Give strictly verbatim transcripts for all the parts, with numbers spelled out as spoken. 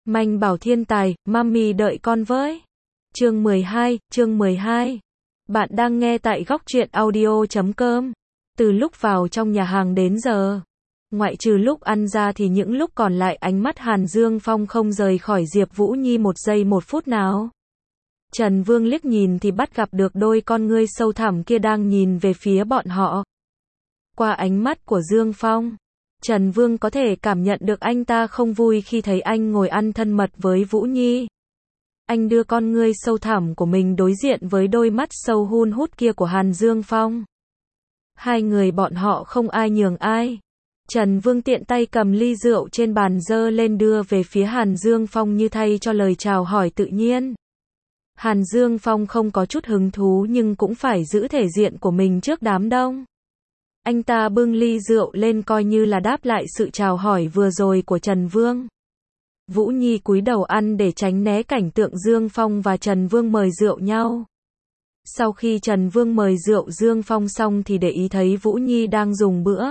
Manh bảo thiên tài, mami đợi con với. Chương mười hai, chương mười hai. Bạn đang nghe tại góc truyện audio chấm com. Từ lúc vào trong nhà hàng đến giờ, ngoại trừ lúc ăn ra thì những lúc còn lại ánh mắt Hàn Dương Phong không rời khỏi Diệp Vũ Nhi một giây một phút nào. Trần Vương liếc nhìn thì bắt gặp được đôi con ngươi sâu thẳm kia đang nhìn về phía bọn họ. Qua ánh mắt của Dương Phong, Trần Vương có thể cảm nhận được anh ta không vui khi thấy anh ngồi ăn thân mật với Vũ Nhi. Anh đưa con ngươi sâu thẳm của mình đối diện với đôi mắt sâu hun hút kia của Hàn Dương Phong. Hai người bọn họ không ai nhường ai. Trần Vương tiện tay cầm ly rượu trên bàn dơ lên đưa về phía Hàn Dương Phong như thay cho lời chào hỏi tự nhiên. Hàn Dương Phong không có chút hứng thú nhưng cũng phải giữ thể diện của mình trước đám đông. Anh ta bưng ly rượu lên coi như là đáp lại sự chào hỏi vừa rồi của Trần Vương. Vũ Nhi cúi đầu ăn để tránh né cảnh tượng Dương Phong và Trần Vương mời rượu nhau. Sau khi Trần Vương mời rượu Dương Phong xong thì để ý thấy Vũ Nhi đang dùng bữa.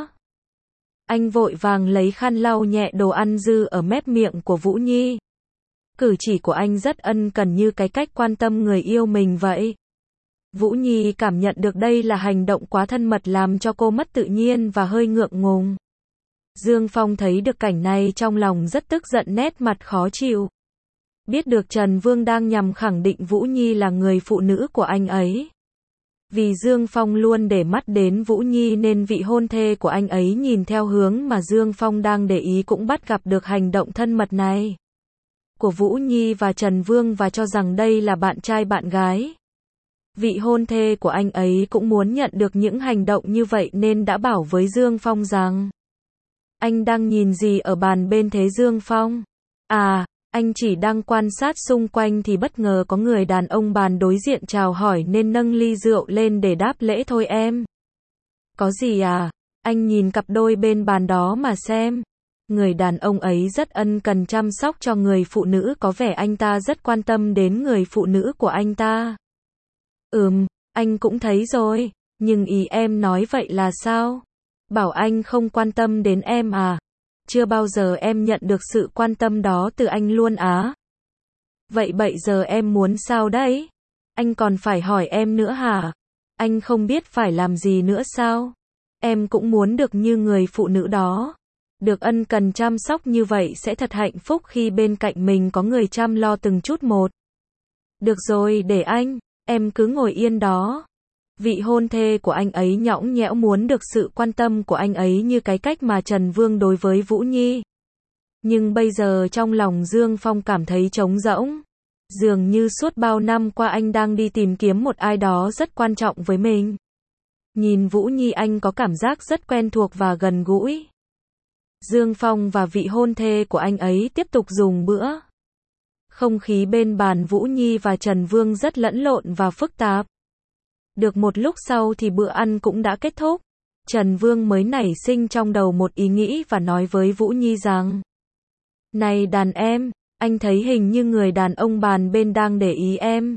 Anh vội vàng lấy khăn lau nhẹ đồ ăn dư ở mép miệng của Vũ Nhi. Cử chỉ của anh rất ân cần như cái cách quan tâm người yêu mình vậy. Vũ Nhi cảm nhận được đây là hành động quá thân mật làm cho cô mất tự nhiên và hơi ngượng ngùng. Dương Phong thấy được cảnh này trong lòng rất tức giận, nét mặt khó chịu. Biết được Trần Vương đang nhằm khẳng định Vũ Nhi là người phụ nữ của anh ấy. Vì Dương Phong luôn để mắt đến Vũ Nhi nên vị hôn thê của anh ấy nhìn theo hướng mà Dương Phong đang để ý cũng bắt gặp được hành động thân mật này của Vũ Nhi và Trần Vương và cho rằng đây là bạn trai bạn gái. Vị hôn thê của anh ấy cũng muốn nhận được những hành động như vậy nên đã bảo với Dương Phong rằng: anh đang nhìn gì ở bàn bên thế Dương Phong? À, anh chỉ đang quan sát xung quanh thì bất ngờ có người đàn ông bàn đối diện chào hỏi nên nâng ly rượu lên để đáp lễ thôi em. Có gì à? Anh nhìn cặp đôi bên bàn đó mà xem. Người đàn ông ấy rất ân cần chăm sóc cho người phụ nữ, có vẻ anh ta rất quan tâm đến người phụ nữ của anh ta. Ừm, anh cũng thấy rồi, nhưng ý em nói vậy là sao? Bảo anh không quan tâm đến em à? Chưa bao giờ em nhận được sự quan tâm đó từ anh luôn á. Vậy bây giờ em muốn sao đấy? Anh còn phải hỏi em nữa hả? Anh không biết phải làm gì nữa sao? Em cũng muốn được như người phụ nữ đó. Được ân cần chăm sóc như vậy sẽ thật hạnh phúc khi bên cạnh mình có người chăm lo từng chút một. Được rồi, để anh, em cứ ngồi yên đó. Vị hôn thê của anh ấy nhõng nhẽo muốn được sự quan tâm của anh ấy như cái cách mà Trần Vương đối với Vũ Nhi. Nhưng bây giờ trong lòng Dương Phong cảm thấy trống rỗng. Dường như suốt bao năm qua anh đang đi tìm kiếm một ai đó rất quan trọng với mình. Nhìn Vũ Nhi anh có cảm giác rất quen thuộc và gần gũi. Dương Phong và vị hôn thê của anh ấy tiếp tục dùng bữa. Không khí bên bàn Vũ Nhi và Trần Vương rất lẫn lộn và phức tạp. Được một lúc sau thì bữa ăn cũng đã kết thúc. Trần Vương mới nảy sinh trong đầu một ý nghĩ và nói với Vũ Nhi rằng: này đàn em, anh thấy hình như người đàn ông bàn bên đang để ý em.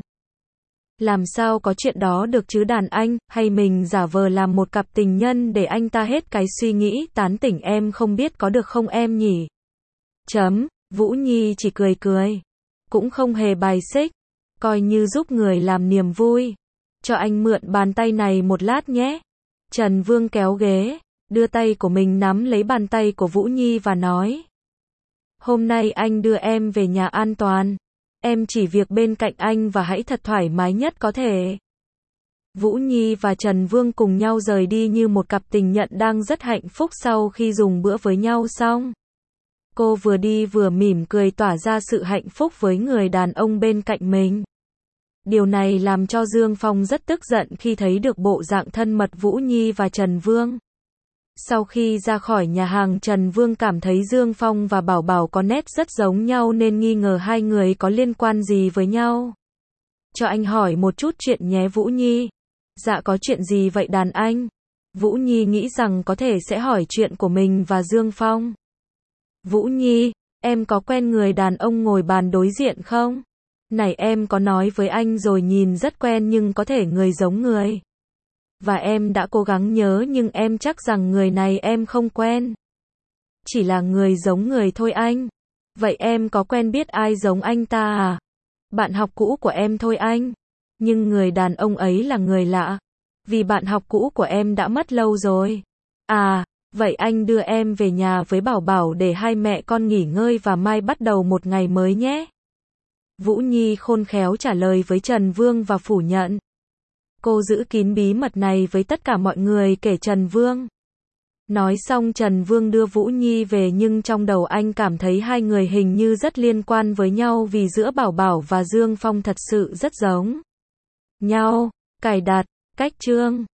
Làm sao có chuyện đó được chứ đàn anh, hay mình giả vờ làm một cặp tình nhân để anh ta hết cái suy nghĩ tán tỉnh em không biết có được không em nhỉ? Chấm, Vũ Nhi chỉ cười cười. Cũng không hề bài xích. Coi như giúp người làm niềm vui. Cho anh mượn bàn tay này một lát nhé. Trần Vương kéo ghế, đưa tay của mình nắm lấy bàn tay của Vũ Nhi và nói: hôm nay anh đưa em về nhà an toàn. Em chỉ việc bên cạnh anh và hãy thật thoải mái nhất có thể. Vũ Nhi và Trần Vương cùng nhau rời đi như một cặp tình nhân đang rất hạnh phúc sau khi dùng bữa với nhau xong. Cô vừa đi vừa mỉm cười tỏa ra sự hạnh phúc với người đàn ông bên cạnh mình. Điều này làm cho Dương Phong rất tức giận khi thấy được bộ dạng thân mật Vũ Nhi và Trần Vương. Sau khi ra khỏi nhà hàng, Trần Vương cảm thấy Dương Phong và Bảo Bảo có nét rất giống nhau nên nghi ngờ hai người có liên quan gì với nhau. Cho anh hỏi một chút chuyện nhé Vũ Nhi. Dạ có chuyện gì vậy đàn anh? Vũ Nhi nghĩ rằng có thể sẽ hỏi chuyện của mình và Dương Phong. Vũ Nhi, em có quen người đàn ông ngồi bàn đối diện không? Này em có nói với anh rồi, nhìn rất quen nhưng có thể người giống người. Và em đã cố gắng nhớ nhưng em chắc rằng người này em không quen. Chỉ là người giống người thôi anh. Vậy em có quen biết ai giống anh ta à? Bạn học cũ của em thôi anh. Nhưng người đàn ông ấy là người lạ. Vì bạn học cũ của em đã mất lâu rồi. À, vậy anh đưa em về nhà với Bảo Bảo để hai mẹ con nghỉ ngơi và mai bắt đầu một ngày mới nhé. Vũ Nhi khôn khéo trả lời với Trần Vương và phủ nhận. Cô giữ kín bí mật này với tất cả mọi người kể Trần Vương. Nói xong Trần Vương đưa Vũ Nhi về nhưng trong đầu anh cảm thấy hai người hình như rất liên quan với nhau vì giữa Bảo Bảo và Dương Phong thật sự rất giống nhau. Cài đặt, cách chương.